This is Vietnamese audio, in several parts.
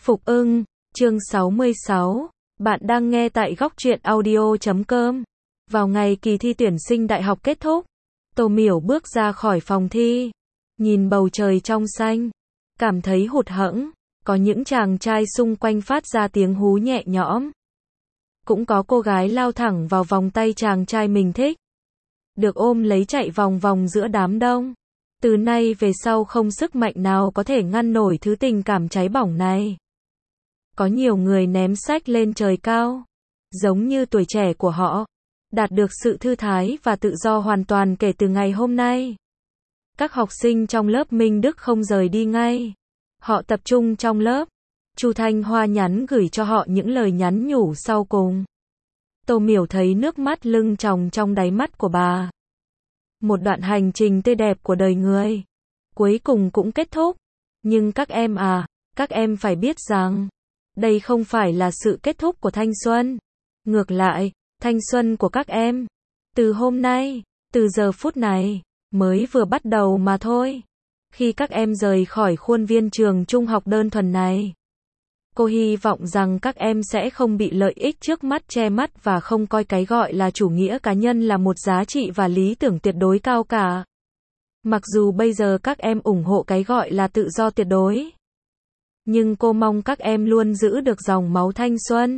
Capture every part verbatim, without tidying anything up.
Phục ưng, chương sáu mươi sáu. Bạn đang nghe tại góc truyện audio chấm com. Vào ngày kỳ thi tuyển sinh đại học kết thúc, Tô Miểu bước ra khỏi phòng thi, nhìn bầu trời trong xanh, cảm thấy hụt hẫng, có những chàng trai xung quanh phát ra tiếng hú nhẹ nhõm. Cũng có cô gái lao thẳng vào vòng tay chàng trai mình thích, được ôm lấy chạy vòng vòng giữa đám đông. Từ nay về sau không sức mạnh nào có thể ngăn nổi thứ tình cảm cháy bỏng này. Có nhiều người ném sách lên trời cao, giống như tuổi trẻ của họ, đạt được sự thư thái và tự do hoàn toàn kể từ ngày hôm nay. Các học sinh trong lớp Minh Đức không rời đi ngay. Họ tập trung trong lớp. Chu Thanh Hoa nhắn gửi cho họ những lời nhắn nhủ sau cùng. Tô Miểu thấy nước mắt lưng tròng trong đáy mắt của bà. Một đoạn hành trình tươi đẹp của đời người, cuối cùng cũng kết thúc. Nhưng các em à, các em phải biết rằng, đây không phải là sự kết thúc của thanh xuân. Ngược lại, thanh xuân của các em, từ hôm nay, từ giờ phút này, mới vừa bắt đầu mà thôi. Khi các em rời khỏi khuôn viên trường trung học đơn thuần này, cô hy vọng rằng các em sẽ không bị lợi ích trước mắt che mắt và không coi cái gọi là chủ nghĩa cá nhân là một giá trị và lý tưởng tuyệt đối cao cả. Mặc dù bây giờ các em ủng hộ cái gọi là tự do tuyệt đối, nhưng cô mong các em luôn giữ được dòng máu thanh xuân.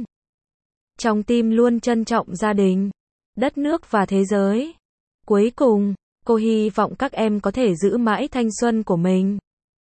Trong tim luôn trân trọng gia đình, đất nước và thế giới. Cuối cùng, cô hy vọng các em có thể giữ mãi thanh xuân của mình.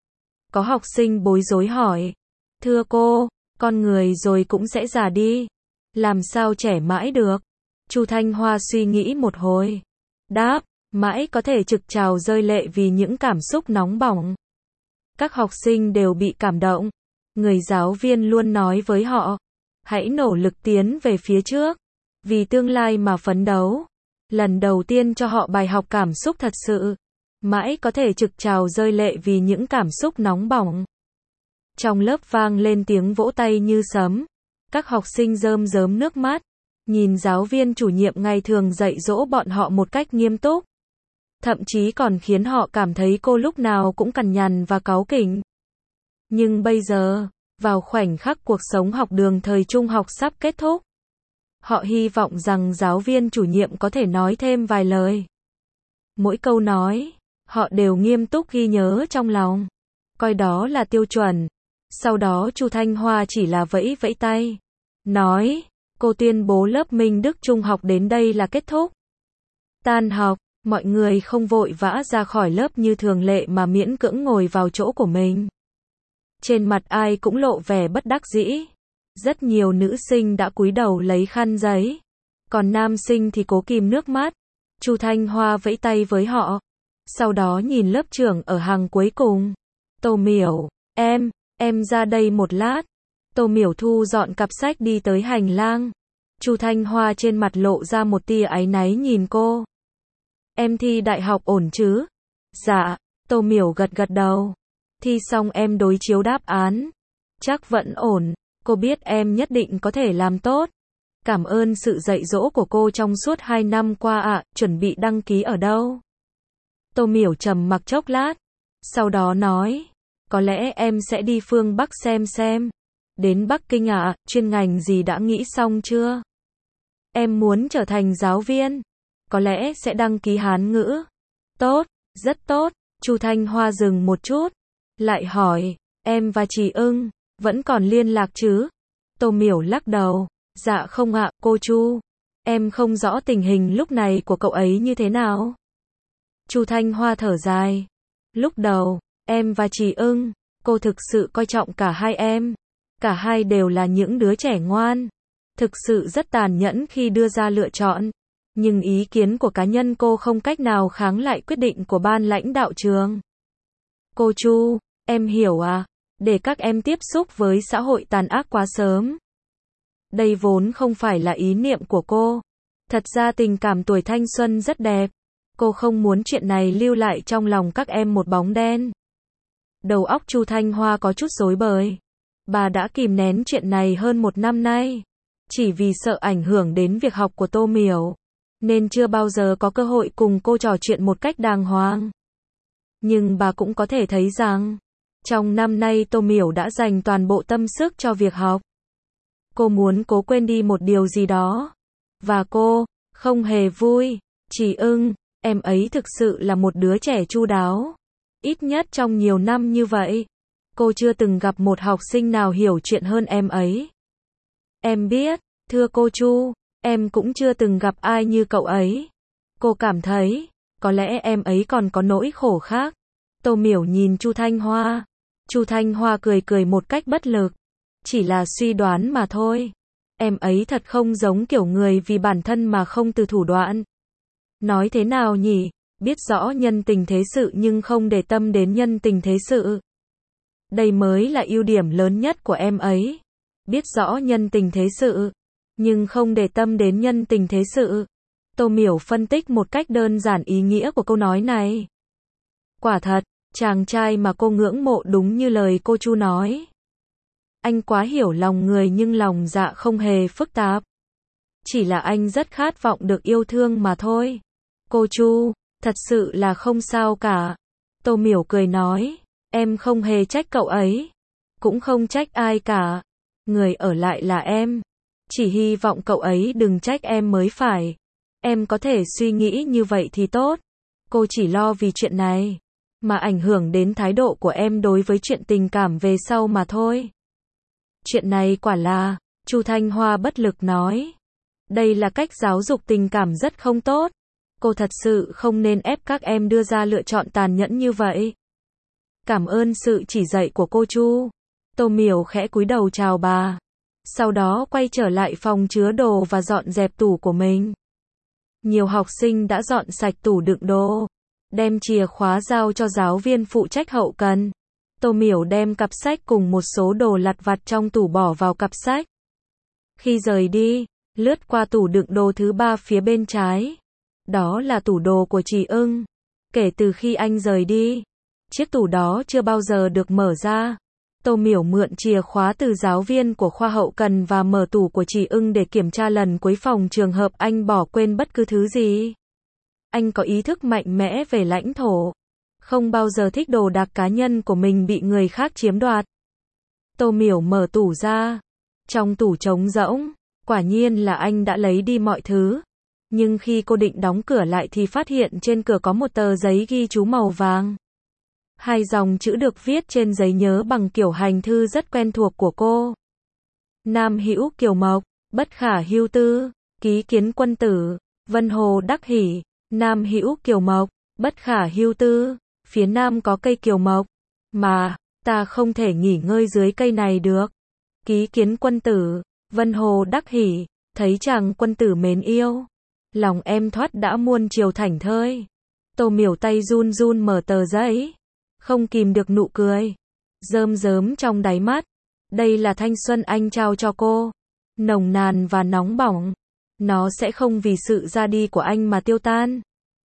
Có học sinh bối rối hỏi, thưa cô, con người rồi cũng sẽ già đi, làm sao trẻ mãi được? Chu Thanh Hoa suy nghĩ một hồi, đáp, mãi có thể trực trào rơi lệ vì những cảm xúc nóng bỏng. Các học sinh đều bị cảm động. Người giáo viên luôn nói với họ, hãy nỗ lực tiến về phía trước, vì tương lai mà phấn đấu. Lần đầu tiên cho họ bài học cảm xúc thật sự, mãi có thể trực trào rơi lệ vì những cảm xúc nóng bỏng. Trong lớp vang lên tiếng vỗ tay như sấm, các học sinh rơm rớm nước mắt, nhìn giáo viên chủ nhiệm ngày thường dạy dỗ bọn họ một cách nghiêm túc. Thậm chí còn khiến họ cảm thấy cô lúc nào cũng cằn nhằn và cáu kỉnh. Nhưng bây giờ, vào khoảnh khắc cuộc sống học đường thời trung học sắp kết thúc, họ hy vọng rằng giáo viên chủ nhiệm có thể nói thêm vài lời. Mỗi câu nói, họ đều nghiêm túc ghi nhớ trong lòng, coi đó là tiêu chuẩn. Sau đó Chu Thanh Hoa chỉ là vẫy vẫy tay, nói, cô tuyên bố lớp Minh Đức Trung học đến đây là kết thúc. Tan học, mọi người không vội vã ra khỏi lớp như thường lệ mà miễn cưỡng ngồi vào chỗ của mình. Trên mặt ai cũng lộ vẻ bất đắc dĩ. Rất nhiều nữ sinh đã cúi đầu lấy khăn giấy, còn nam sinh thì cố kìm nước mắt. Chu Thanh Hoa vẫy tay với họ, sau đó nhìn lớp trưởng ở hàng cuối cùng. Tô Miểu, em, em ra đây một lát. Tô Miểu thu dọn cặp sách đi tới hành lang. Chu Thanh Hoa trên mặt lộ ra một tia áy náy nhìn cô. Em thi đại học ổn chứ? Dạ, Tô Miểu gật gật đầu. Thi xong em đối chiếu đáp án. Chắc vẫn ổn, cô biết em nhất định có thể làm tốt. Cảm ơn sự dạy dỗ của cô trong suốt hai năm qua ạ. À, chuẩn bị đăng ký ở đâu? Tô Miểu trầm mặc chốc lát, sau đó nói, có lẽ em sẽ đi phương Bắc xem xem. Đến Bắc Kinh ạ, à, chuyên ngành gì đã nghĩ xong chưa? Em muốn trở thành giáo viên, có lẽ sẽ đăng ký Hán ngữ. Tốt, rất tốt. Chu Thanh Hoa dừng một chút, lại hỏi, em và chị Ưng vẫn còn liên lạc chứ? Tô Miểu lắc đầu, dạ không ạ, cô Chu. Em không rõ tình hình lúc này của cậu ấy như thế nào. Chu Thanh Hoa thở dài. Lúc đầu, em và chị Ưng, cô thực sự coi trọng cả hai em. Cả hai đều là những đứa trẻ ngoan. Thực sự rất tàn nhẫn khi đưa ra lựa chọn. Nhưng ý kiến của cá nhân cô không cách nào kháng lại quyết định của ban lãnh đạo trường. Cô Chu, em hiểu à, để các em tiếp xúc với xã hội tàn ác quá sớm. Đây vốn không phải là ý niệm của cô. Thật ra tình cảm tuổi thanh xuân rất đẹp. Cô không muốn chuyện này lưu lại trong lòng các em một bóng đen. Đầu óc Chu Thanh Hoa có chút rối bời. Bà đã kìm nén chuyện này hơn một năm nay. Chỉ vì sợ ảnh hưởng đến việc học của Tô Miểu, nên chưa bao giờ có cơ hội cùng cô trò chuyện một cách đàng hoàng. Nhưng bà cũng có thể thấy rằng, Trong năm nay Tô Miểu đã dành toàn bộ tâm sức cho việc học. Cô muốn cố quên đi một điều gì đó. Và cô, không hề vui. Chỉ ưng, em ấy thực sự là một đứa trẻ chu đáo. Ít nhất trong nhiều năm như vậy, cô chưa từng gặp một học sinh nào hiểu chuyện hơn em ấy. Em biết, thưa cô Chu, em cũng chưa từng gặp ai như cậu ấy. Cô cảm thấy, có lẽ em ấy còn có nỗi khổ khác. Tô Miểu nhìn Chu Thanh Hoa. Chu Thanh Hoa cười cười một cách bất lực. Chỉ là suy đoán mà thôi. Em ấy thật không giống kiểu người vì bản thân mà không từ thủ đoạn. Nói thế nào nhỉ? Biết rõ nhân tình thế sự nhưng không để tâm đến nhân tình thế sự. Đây mới là ưu điểm lớn nhất của em ấy. Biết rõ nhân tình thế sự, nhưng không để tâm đến nhân tình thế sự. Tô Miểu phân tích một cách đơn giản ý nghĩa của câu nói này. Quả thật, chàng trai mà cô ngưỡng mộ đúng như lời cô Chu nói. Anh quá hiểu lòng người nhưng lòng dạ không hề phức tạp. Chỉ là anh rất khát vọng được yêu thương mà thôi. Cô Chu, thật sự là không sao cả. Tô Miểu cười nói, em không hề trách cậu ấy. Cũng không trách ai cả. Người ở lại là em. Chỉ hy vọng cậu ấy đừng trách em mới phải. Em có thể suy nghĩ như vậy thì tốt. Cô chỉ lo vì chuyện này, mà ảnh hưởng đến thái độ của em đối với chuyện tình cảm về sau mà thôi. Chuyện này quả là, Chu Thanh Hoa bất lực nói. Đây là cách giáo dục tình cảm rất không tốt. Cô thật sự không nên ép các em đưa ra lựa chọn tàn nhẫn như vậy. Cảm ơn sự chỉ dạy của cô Chu. Tô Miểu khẽ cúi đầu chào bà. Sau đó quay trở lại phòng chứa đồ và dọn dẹp tủ của mình. Nhiều học sinh đã dọn sạch tủ đựng đồ. Đem chìa khóa giao cho giáo viên phụ trách hậu cần. Tô Miểu đem cặp sách cùng một số đồ lặt vặt trong tủ bỏ vào cặp sách. Khi rời đi, lướt qua tủ đựng đồ thứ ba phía bên trái. Đó là tủ đồ của Trì Ưng. Kể từ khi anh rời đi, chiếc tủ đó chưa bao giờ được mở ra. Tô Miểu mượn chìa khóa từ giáo viên của khoa hậu cần và mở tủ của Trì Ưng để kiểm tra lần cuối phòng trường hợp anh bỏ quên bất cứ thứ gì. Anh có ý thức mạnh mẽ về lãnh thổ. Không bao giờ thích đồ đạc cá nhân của mình bị người khác chiếm đoạt. Tô Miểu mở tủ ra. Trong tủ trống rỗng, quả nhiên là anh đã lấy đi mọi thứ. Nhưng khi cô định đóng cửa lại thì phát hiện trên cửa có một tờ giấy ghi chú màu vàng. Hai dòng chữ được viết trên giấy nhớ bằng kiểu hành thư rất quen thuộc của cô. Nam Hữu Kiều Mộc, bất khả hưu tư, ký kiến quân tử, Vân Hồ Đắc Hỷ. Nam Hữu Kiều Mộc, bất khả hưu tư, phía nam có cây kiều mộc, mà, ta không thể nghỉ ngơi dưới cây này được. Ký kiến quân tử, Vân Hồ Đắc Hỷ, thấy chàng quân tử mến yêu. Lòng em thoát đã muôn chiều thảnh thơi. Tô Miểu tay run run mở tờ giấy. Không kìm được nụ cười. Rơm rớm trong đáy mắt. Đây là thanh xuân anh trao cho cô. Nồng nàn và nóng bỏng. Nó sẽ không vì sự ra đi của anh mà tiêu tan.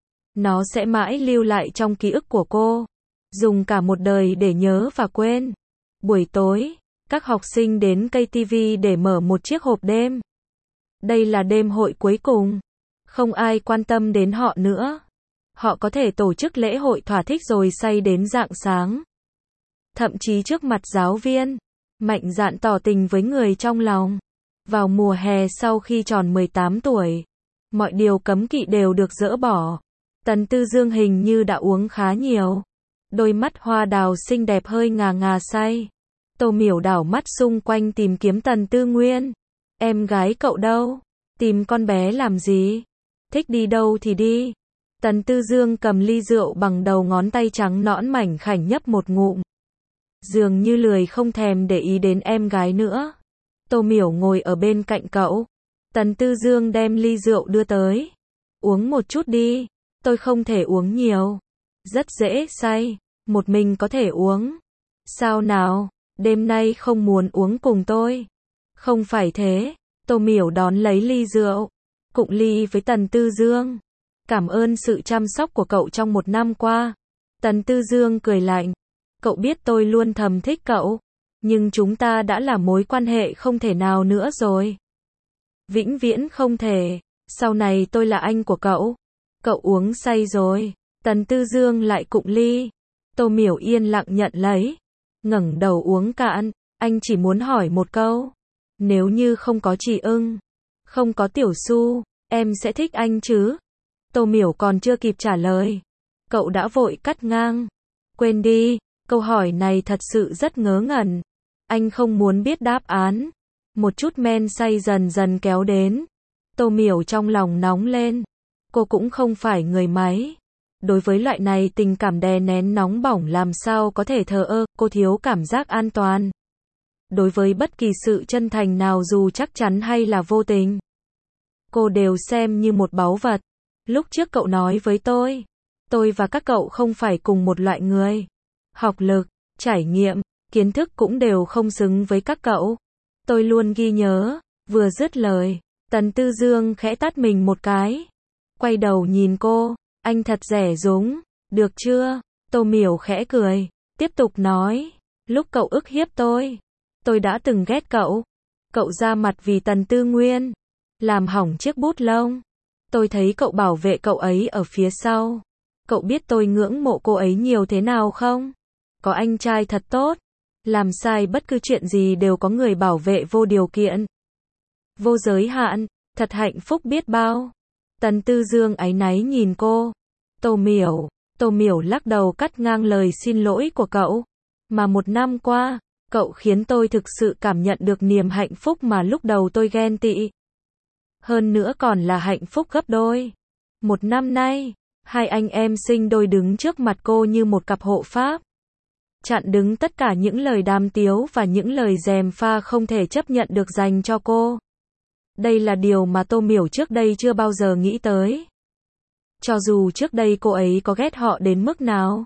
Nó sẽ mãi lưu lại trong ký ức của cô. Dùng cả một đời để nhớ và quên. Buổi tối, các học sinh đến ca tê vê để mở một chiếc hộp đêm. Đây là đêm hội cuối cùng. Không ai quan tâm đến họ nữa. Họ có thể tổ chức lễ hội thỏa thích rồi say đến rạng sáng. Thậm chí trước mặt giáo viên, mạnh dạn tỏ tình với người trong lòng. Vào mùa hè sau khi tròn mười tám tuổi, mọi điều cấm kỵ đều được dỡ bỏ. Tần Tư Dương hình như đã uống khá nhiều. Đôi mắt hoa đào xinh đẹp hơi ngà ngà say. Tô Miểu đảo mắt xung quanh tìm kiếm Tần Tư Nguyên. Em gái cậu đâu? Tìm con bé làm gì? Thích đi đâu thì đi. Tần Tư Dương cầm ly rượu bằng đầu ngón tay trắng nõn mảnh khảnh nhấp một ngụm. Dường như lười không thèm để ý đến em gái nữa. Tô Miểu ngồi ở bên cạnh cậu. Tần Tư Dương đem ly rượu đưa tới. Uống một chút đi. Tôi không thể uống nhiều. Rất dễ say. Một mình có thể uống. Sao nào? Đêm nay không muốn uống cùng tôi. Không phải thế. Tô Miểu đón lấy ly rượu. Cụng ly với Tần Tư Dương. Cảm ơn sự chăm sóc của cậu trong một năm qua. Tần Tư Dương cười lạnh. Cậu biết tôi luôn thầm thích cậu. Nhưng chúng ta đã là mối quan hệ không thể nào nữa rồi. Vĩnh viễn không thể. Sau này tôi là anh của cậu. Cậu uống say rồi. Tần Tư Dương lại cụng ly. Tô Miểu yên lặng nhận lấy. ngẩng đầu uống cạn, anh chỉ muốn hỏi một câu. Nếu như không có Trì Ưng, không có Tiểu Su, em sẽ thích anh chứ? Tô Miểu còn chưa kịp trả lời. Cậu đã vội cắt ngang. Quên đi, câu hỏi này thật sự rất ngớ ngẩn. Anh không muốn biết đáp án. Một chút men say dần dần kéo đến. Tô Miểu trong lòng nóng lên. Cô cũng không phải người máy. Đối với loại này tình cảm đè nén nóng bỏng làm sao có thể thờ ơ, cô thiếu cảm giác an toàn. Đối với bất kỳ sự chân thành nào dù chắc chắn hay là vô tình, cô đều xem như một báu vật. Lúc trước cậu nói với tôi, tôi và các cậu không phải cùng một loại người. Học lực, trải nghiệm, kiến thức cũng đều không xứng với các cậu. Tôi luôn ghi nhớ. Vừa dứt lời, Tần Tư Dương khẽ tát mình một cái. Quay đầu nhìn cô, anh thật rẻ rúng, được chưa? Tô Miểu khẽ cười, tiếp tục nói, lúc cậu ức hiếp tôi, tôi đã từng ghét cậu. Cậu ra mặt vì Tần Tư Nguyên, làm hỏng chiếc bút lông. Tôi thấy cậu bảo vệ cậu ấy ở phía sau. Cậu biết tôi ngưỡng mộ cô ấy nhiều thế nào không? Có anh trai thật tốt, làm sai bất cứ chuyện gì đều có người bảo vệ vô điều kiện, vô giới hạn, thật hạnh phúc biết bao. Tần Tư Dương áy náy nhìn cô. Tô Miểu, Tô Miểu lắc đầu cắt ngang lời xin lỗi của cậu. Mà một năm qua, cậu khiến tôi thực sự cảm nhận được niềm hạnh phúc mà lúc đầu tôi ghen tị. Hơn nữa còn là hạnh phúc gấp đôi. Một năm nay, hai anh em sinh đôi đứng trước mặt cô như một cặp hộ pháp. Chặn đứng tất cả những lời đàm tiếu và những lời gièm pha không thể chấp nhận được dành cho cô. Đây là điều mà Tô Miểu trước đây chưa bao giờ nghĩ tới. Cho dù trước đây cô ấy có ghét họ đến mức nào,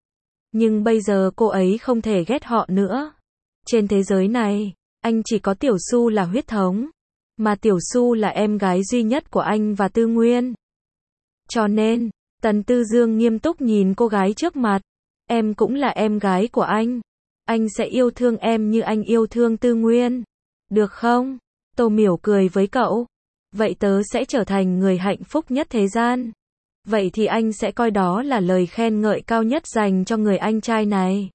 nhưng bây giờ cô ấy không thể ghét họ nữa. Trên thế giới này, anh chỉ có Tiểu Su là huyết thống, mà Tiểu Su là em gái duy nhất của anh và Tư Nguyên. Cho nên, Tần Tư Dương nghiêm túc nhìn cô gái trước mặt. Em cũng là em gái của anh. Anh sẽ yêu thương em như anh yêu thương Tư Nguyên. Được không? Tô Miểu cười với cậu. Vậy tớ sẽ trở thành người hạnh phúc nhất thế gian. Vậy thì anh sẽ coi đó là lời khen ngợi cao nhất dành cho người anh trai này.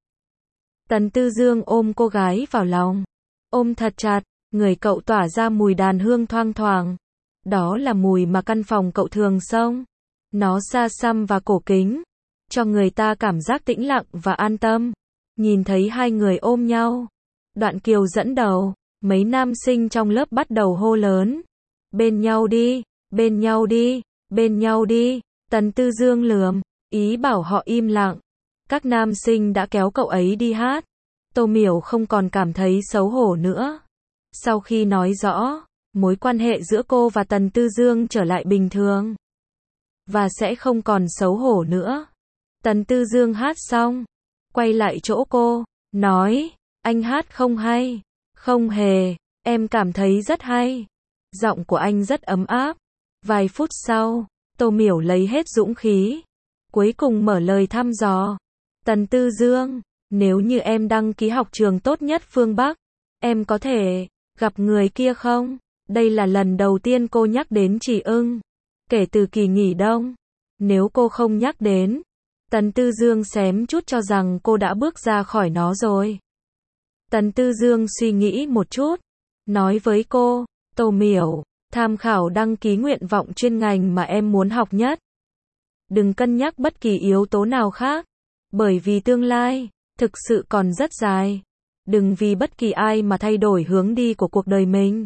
Tần Tư Dương ôm cô gái vào lòng. Ôm thật chặt, người cậu tỏa ra mùi đàn hương thoang thoảng. Đó là mùi mà căn phòng cậu thường xông. Nó xa xăm và cổ kính, cho người ta cảm giác tĩnh lặng và an tâm. Nhìn thấy hai người ôm nhau, Đoạn Kiều dẫn đầu, mấy nam sinh trong lớp bắt đầu hô lớn. Bên nhau đi, bên nhau đi, bên nhau đi. Tần Tư Dương lườm, ý bảo họ im lặng. Các nam sinh đã kéo cậu ấy đi hát. Tô Miểu không còn cảm thấy xấu hổ nữa. Sau khi nói rõ, mối quan hệ giữa cô và Tần Tư Dương trở lại bình thường, và sẽ không còn xấu hổ nữa. Tần Tư Dương hát xong, quay lại chỗ cô, nói, anh hát không hay. Không hề, em cảm thấy rất hay. Giọng của anh rất ấm áp. Vài phút sau, Tô Miểu lấy hết dũng khí, cuối cùng mở lời thăm dò. Tần Tư Dương, nếu như em đăng ký học trường tốt nhất phương Bắc, em có thể gặp người kia không? Đây là lần đầu tiên cô nhắc đến Trì Ưng kể từ kỳ nghỉ đông. Nếu cô không nhắc đến, Tần Tư Dương xém chút cho rằng cô đã bước ra khỏi nó rồi. Tần Tư Dương suy nghĩ một chút, nói với cô, Tô Miểu, tham khảo đăng ký nguyện vọng chuyên ngành mà em muốn học nhất. Đừng cân nhắc bất kỳ yếu tố nào khác, bởi vì tương lai thực sự còn rất dài. Đừng vì bất kỳ ai mà thay đổi hướng đi của cuộc đời mình.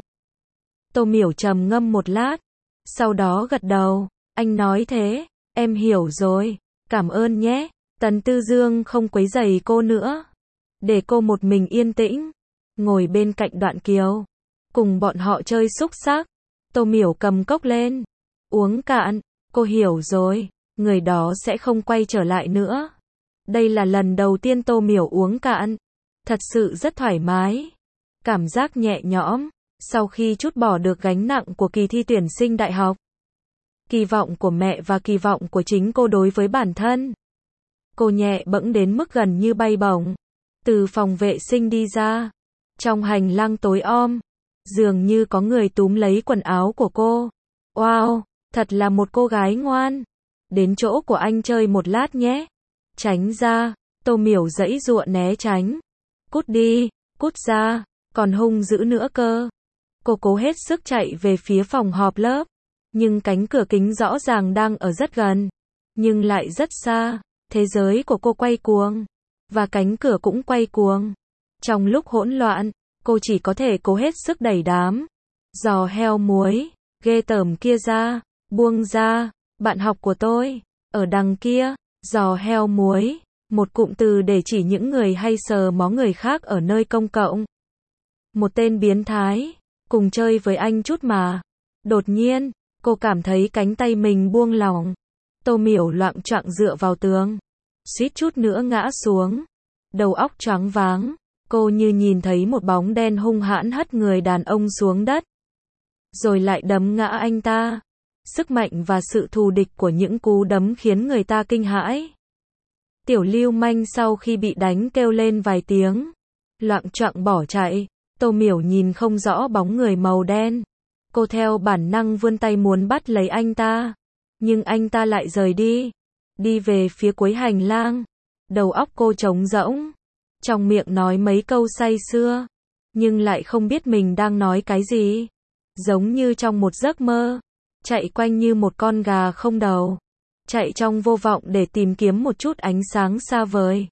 Tô Miểu trầm ngâm một lát, sau đó gật đầu, anh nói thế, em hiểu rồi, cảm ơn nhé. Tần Tư Dương không quấy rầy cô nữa, để cô một mình yên tĩnh, ngồi bên cạnh Đoạn Kiều, cùng bọn họ chơi xúc xắc. Tô Miểu cầm cốc lên, uống cạn, cô hiểu rồi, người đó sẽ không quay trở lại nữa. Đây là lần đầu tiên Tô Miểu uống cạn, thật sự rất thoải mái, cảm giác nhẹ nhõm, sau khi trút bỏ được gánh nặng của kỳ thi tuyển sinh đại học. Kỳ vọng của mẹ và kỳ vọng của chính cô đối với bản thân. Cô nhẹ bẫng đến mức gần như bay bổng, từ phòng vệ sinh đi ra. Trong hành lang tối om, dường như có người túm lấy quần áo của cô. Wow, thật là một cô gái ngoan. Đến chỗ của anh chơi một lát nhé. Tránh ra, Tô Miểu giãy giụa né tránh. Cút đi, cút ra, còn hung dữ nữa cơ. Cô cố hết sức chạy về phía phòng họp lớp, nhưng cánh cửa kính rõ ràng đang ở rất gần, nhưng lại rất xa. Thế giới của cô quay cuồng, và cánh cửa cũng quay cuồng. Trong lúc hỗn loạn, cô chỉ có thể cố hết sức đẩy đám giò heo muối ghê tởm kia ra, buông ra. Bạn học của tôi ở đằng kia. Giò heo muối, một cụm từ để chỉ những người hay sờ mó người khác ở nơi công cộng. Một tên biến thái, cùng chơi với anh chút mà. Đột nhiên, cô cảm thấy cánh tay mình buông lỏng. Tô Miểu loạng choạng dựa vào tường, suýt chút nữa ngã xuống. Đầu óc choáng váng, cô như nhìn thấy một bóng đen hung hãn hất người đàn ông xuống đất, rồi lại đấm ngã anh ta. Sức mạnh và sự thù địch của những cú đấm khiến người ta kinh hãi. Tiểu lưu manh sau khi bị đánh kêu lên vài tiếng, loạng choạng bỏ chạy. Tô Miểu nhìn không rõ bóng người màu đen. Cô theo bản năng vươn tay muốn bắt lấy anh ta, nhưng anh ta lại rời đi, đi về phía cuối hành lang. Đầu óc cô trống rỗng, trong miệng nói mấy câu say sưa, nhưng lại không biết mình đang nói cái gì. Giống như trong một giấc mơ, chạy quanh như một con gà không đầu, chạy trong vô vọng để tìm kiếm một chút ánh sáng xa vời.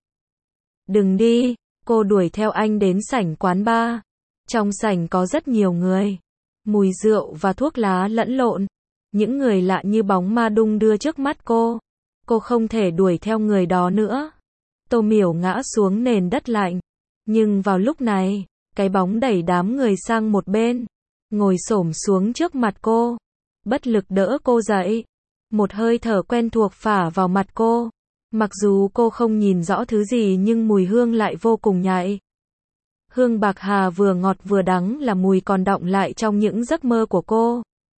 Đừng đi, cô đuổi theo anh đến sảnh quán bar. Trong sảnh có rất nhiều người, mùi rượu và thuốc lá lẫn lộn. Những người lạ như bóng ma đung đưa trước mắt cô. Cô không thể đuổi theo người đó nữa. Tô Miểu ngã xuống nền đất lạnh. Nhưng vào lúc này, cái bóng đẩy đám người sang một bên, ngồi xổm xuống trước mặt cô, bất lực đỡ cô dậy. Một hơi thở quen thuộc phả vào mặt cô. Mặc dù cô không nhìn rõ thứ gì nhưng mùi hương lại vô cùng nhạy. Hương bạc hà vừa ngọt vừa đắng là mùi còn đọng lại trong những giấc mơ của cô.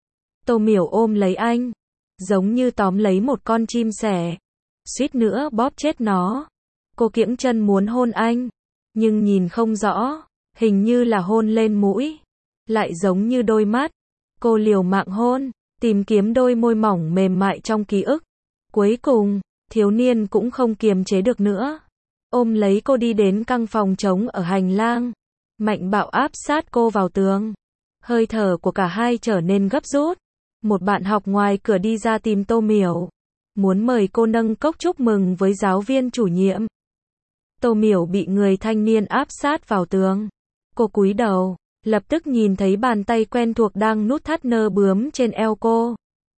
Tô Miểu ôm lấy anh, giống như tóm lấy một con chim sẻ, suýt nữa bóp chết nó. Cô kiễng chân muốn hôn anh, nhưng nhìn không rõ, hình như là hôn lên mũi, lại giống như đôi mắt. Cô liều mạng hôn, tìm kiếm đôi môi mỏng mềm mại trong ký ức. Cuối cùng, thiếu niên cũng không kiềm chế được nữa, ôm lấy cô đi đến căn phòng trống ở hành lang, mạnh bạo áp sát cô vào tường. Hơi thở của cả hai trở nên gấp rút. Một bạn học ngoài cửa đi ra tìm Tô Miểu, muốn mời cô nâng cốc chúc mừng với giáo viên chủ nhiệm. Tô Miểu bị người thanh niên áp sát vào tường. Cô cúi đầu, lập tức nhìn thấy bàn tay quen thuộc đang nút thắt nơ bướm trên eo cô.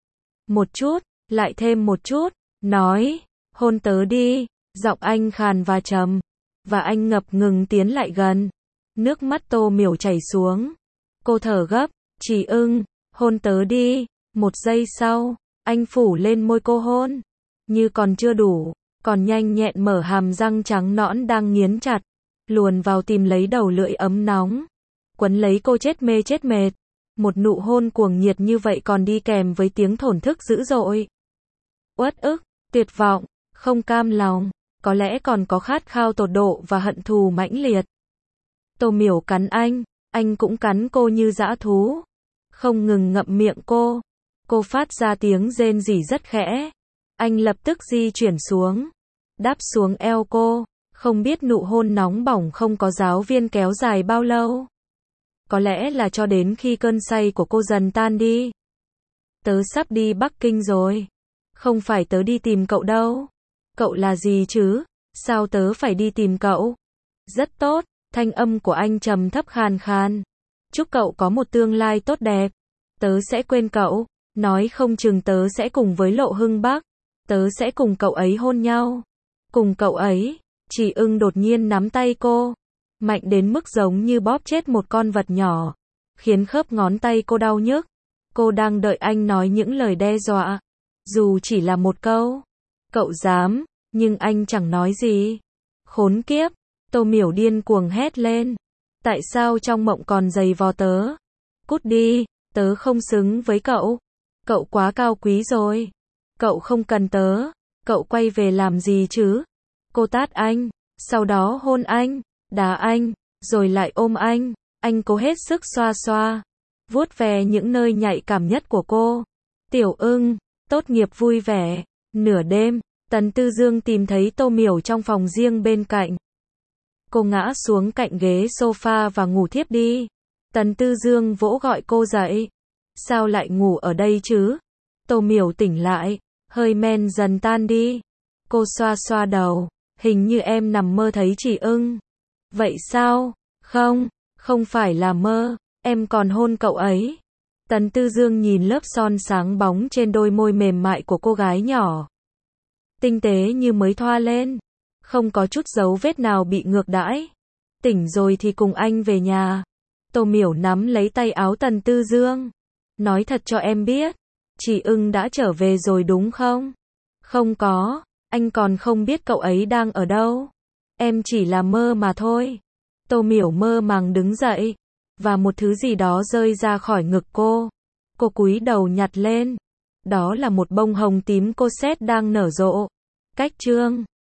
Một chút, lại thêm một chút, nói, hôn tớ đi. Giọng anh khàn và trầm, và anh ngập ngừng tiến lại gần. Nước mắt Tô Miểu chảy xuống. Cô thở gấp, Chỉ ưng, hôn tớ đi. Một giây sau, anh phủ lên môi cô hôn. Như còn chưa đủ, còn nhanh nhẹn mở hàm răng trắng nõn đang nghiến chặt, luồn vào tìm lấy đầu lưỡi ấm nóng, quấn lấy cô chết mê chết mệt. Một nụ hôn cuồng nhiệt như vậy còn đi kèm với tiếng thổn thức dữ dội. Uất ức, tuyệt vọng, không cam lòng, có lẽ còn có khát khao tột độ và hận thù mãnh liệt. Tô Miểu cắn anh, anh cũng cắn cô như dã thú, không ngừng ngậm miệng cô. Cô phát ra tiếng rên rỉ rất khẽ. Anh lập tức di chuyển xuống, đáp xuống eo cô. Không biết nụ hôn nóng bỏng không có giáo viên kéo dài bao lâu. Có lẽ là cho đến khi cơn say của cô dần tan đi. Tớ sắp đi Bắc Kinh rồi. Không phải tớ đi tìm cậu đâu. Cậu là gì chứ? Sao tớ phải đi tìm cậu? Rất tốt, thanh âm của anh trầm thấp khàn khàn. Chúc cậu có một tương lai tốt đẹp. Tớ sẽ quên cậu. Nói không chừng tớ sẽ cùng với Lộ Hưng Bắc. Tớ sẽ cùng cậu ấy hôn nhau. Cùng cậu ấy. Chỉ ưng đột nhiên nắm tay cô. Mạnh đến mức giống như bóp chết một con vật nhỏ. Khiến khớp ngón tay cô đau nhức. Cô đang đợi anh nói những lời đe dọa. Dù chỉ là một câu. Cậu dám. Nhưng anh chẳng nói gì. Khốn kiếp. Tô Miểu điên cuồng hét lên. Tại sao trong mộng còn giày vò tớ? Cút đi. Tớ không xứng với cậu. Cậu quá cao quý rồi. Cậu không cần tớ. Cậu quay về làm gì chứ? Cô tát anh. Sau đó hôn anh. Đá anh. Rồi lại ôm anh. Anh cố hết sức xoa xoa. Vuốt về những nơi nhạy cảm nhất của cô. Tiểu ưng. Tốt nghiệp vui vẻ. Nửa đêm, Tần Tư Dương tìm thấy Tô Miểu trong phòng riêng bên cạnh. Cô ngã xuống cạnh ghế sofa và ngủ thiếp đi. Tần Tư Dương vỗ gọi cô dậy. Sao lại ngủ ở đây chứ? Tô Miểu tỉnh lại, hơi men dần tan đi. Cô xoa xoa đầu, hình như em nằm mơ thấy chị ưng. Vậy sao? Không, không phải là mơ, em còn hôn cậu ấy. Tần Tư Dương nhìn lớp son sáng bóng trên đôi môi mềm mại của cô gái nhỏ. Tinh tế như mới thoa lên, không có chút dấu vết nào bị ngược đãi. Tỉnh rồi thì cùng anh về nhà. Tô Miểu nắm lấy tay áo Tần Tư Dương. Nói thật cho em biết, chị ưng đã trở về rồi đúng không? Không có, anh còn không biết cậu ấy đang ở đâu. Em chỉ là mơ mà thôi. Tô Miểu mơ màng đứng dậy, và một thứ gì đó rơi ra khỏi ngực cô. Cô cúi đầu nhặt lên. Đó là một bông hồng tím cô xét đang nở rộ. Cách chương